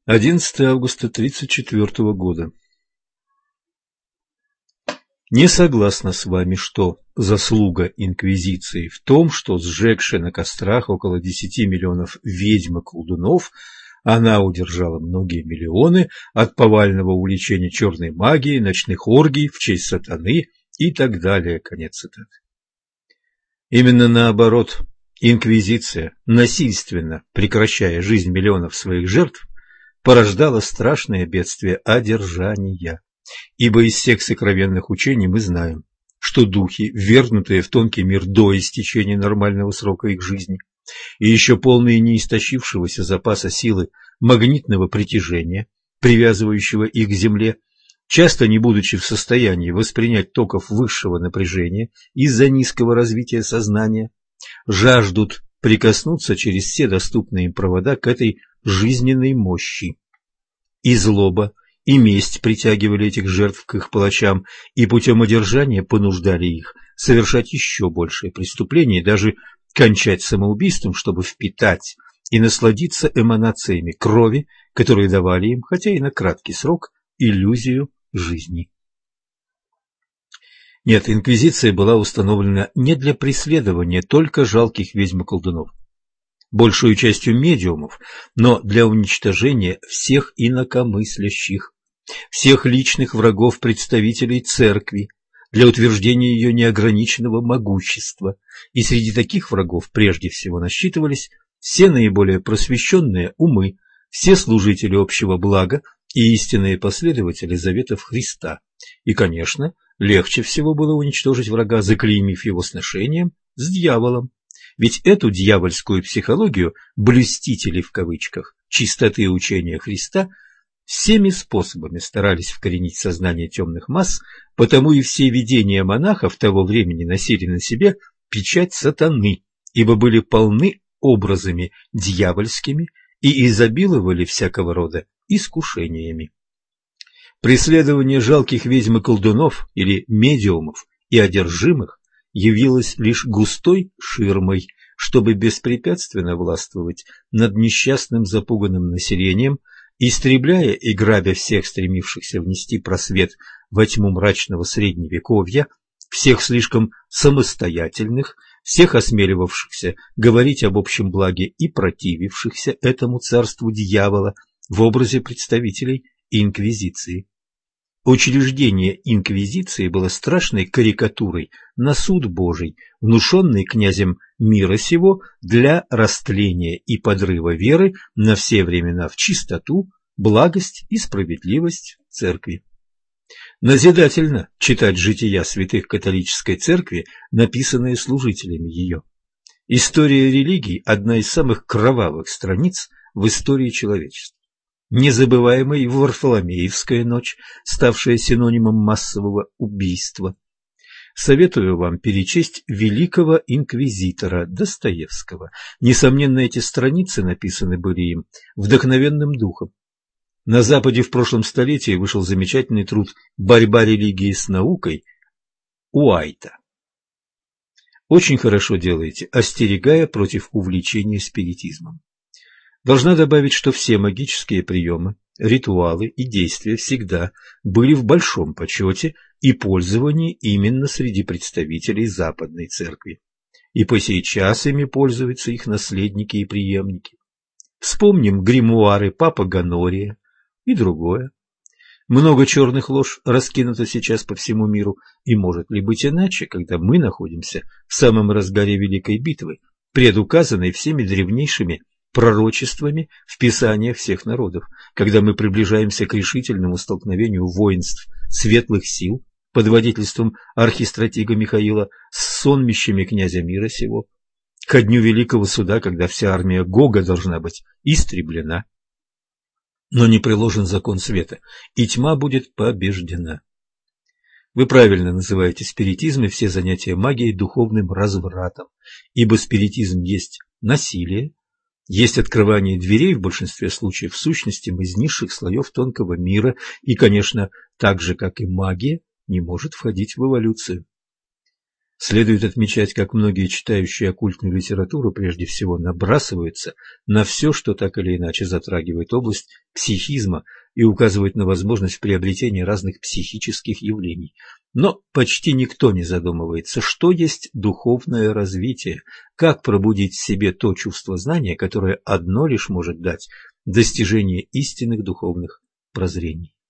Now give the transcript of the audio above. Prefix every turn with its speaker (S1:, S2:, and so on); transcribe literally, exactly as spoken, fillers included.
S1: одиннадцатого августа тридцать четвёртого года. Не согласна с вами, что заслуга инквизиции в том, что, сжегши на кострах около десяти миллионов ведьм и колдунов, она удержала многие миллионы от повального увлечения черной магией, ночных оргий в честь сатаны и так далее. Конец цитаты. Именно наоборот, инквизиция, насильственно прекращая жизнь миллионов своих жертв, порождала страшное бедствие одержания. Ибо из всех сокровенных учений мы знаем, что духи, ввергнутые в тонкий мир до истечения нормального срока их жизни, и еще полные неистощившегося запаса силы магнитного притяжения, привязывающего их к земле, часто не будучи в состоянии воспринять токов высшего напряжения из-за низкого развития сознания, жаждут прикоснуться через все доступные им провода к этой жизненной мощи. И злоба, и месть притягивали этих жертв к их палачам и путем одержания понуждали их совершать еще большие преступления и даже кончать самоубийством, чтобы впитать и насладиться эманациями крови, которые давали им, хотя и на краткий срок, иллюзию жизни. Нет, инквизиция была установлена не для преследования только жалких ведьм и колдунов, большую частью медиумов, но для уничтожения всех инакомыслящих, всех личных врагов представителей церкви, для утверждения ее неограниченного могущества. И среди таких врагов прежде всего насчитывались все наиболее просвещенные умы, все служители общего блага и истинные последователи заветов Христа. И, конечно, легче всего было уничтожить врага, заклеймив его сношением с дьяволом. Ведь эту дьявольскую психологию «блюстителей» в кавычках чистоты учения Христа всеми способами старались вкоренить в сознание темных масс, потому и все видения монахов того времени носили на себе печать сатаны, ибо были полны образами дьявольскими и изобиловали всякого рода искушениями. Преследование жалких ведьм и колдунов или медиумов и одержимых явилось лишь густой ширмой, чтобы беспрепятственно властвовать над несчастным запуганным населением, истребляя и грабя всех стремившихся внести просвет во тьму мрачного средневековья, всех слишком самостоятельных, всех осмеливавшихся говорить об общем благе и противившихся этому царству дьявола в образе представителей инквизиции. Учреждение инквизиции было страшной карикатурой на суд Божий, внушенный князем мира сего для растления и подрыва веры на все времена в чистоту, благость и справедливость церкви. Назидательно читать жития святых католической церкви, написанные служителями ее. История религий – одна из самых кровавых страниц в истории человечества. Незабываемой Варфоломеевская ночь, ставшая синонимом массового убийства. Советую вам перечесть великого инквизитора Достоевского. Несомненно, эти страницы написаны были им вдохновенным духом. На Западе в прошлом столетии вышел замечательный труд «Борьба религии с наукой» Уайта. Очень хорошо делаете, остерегая против увлечения спиритизмом. Должна добавить, что все магические приемы, ритуалы и действия всегда были в большом почете и пользовании именно среди представителей Западной Церкви. И по сей час ими пользуются их наследники и преемники. Вспомним гримуары Папы Гонория и другое. Много черных лож раскинуто сейчас по всему миру, и может ли быть иначе, когда мы находимся в самом разгаре Великой битвы, предуказанной всеми древнейшими пророчествами в писаниях всех народов, когда мы приближаемся к решительному столкновению воинств светлых сил под водительством архистратига Михаила с сонмищами князя мира сего, ко дню великого суда, когда вся армия Гога должна быть истреблена. Но не приложен закон света, и тьма будет побеждена. Вы правильно называете спиритизм и все занятия магией духовным развратом, ибо спиритизм есть насилие, есть открывание дверей в большинстве случаев сущностям из низших слоев тонкого мира и, конечно, так же, как и магия, не может входить в эволюцию. Следует отмечать, как многие читающие оккультную литературу прежде всего набрасываются на все, что так или иначе затрагивает область психизма и указывает на возможность приобретения разных психических явлений. Но почти никто не задумывается, что есть духовное развитие, как пробудить в себе то чувство знания, которое одно лишь может дать достижение истинных духовных прозрений.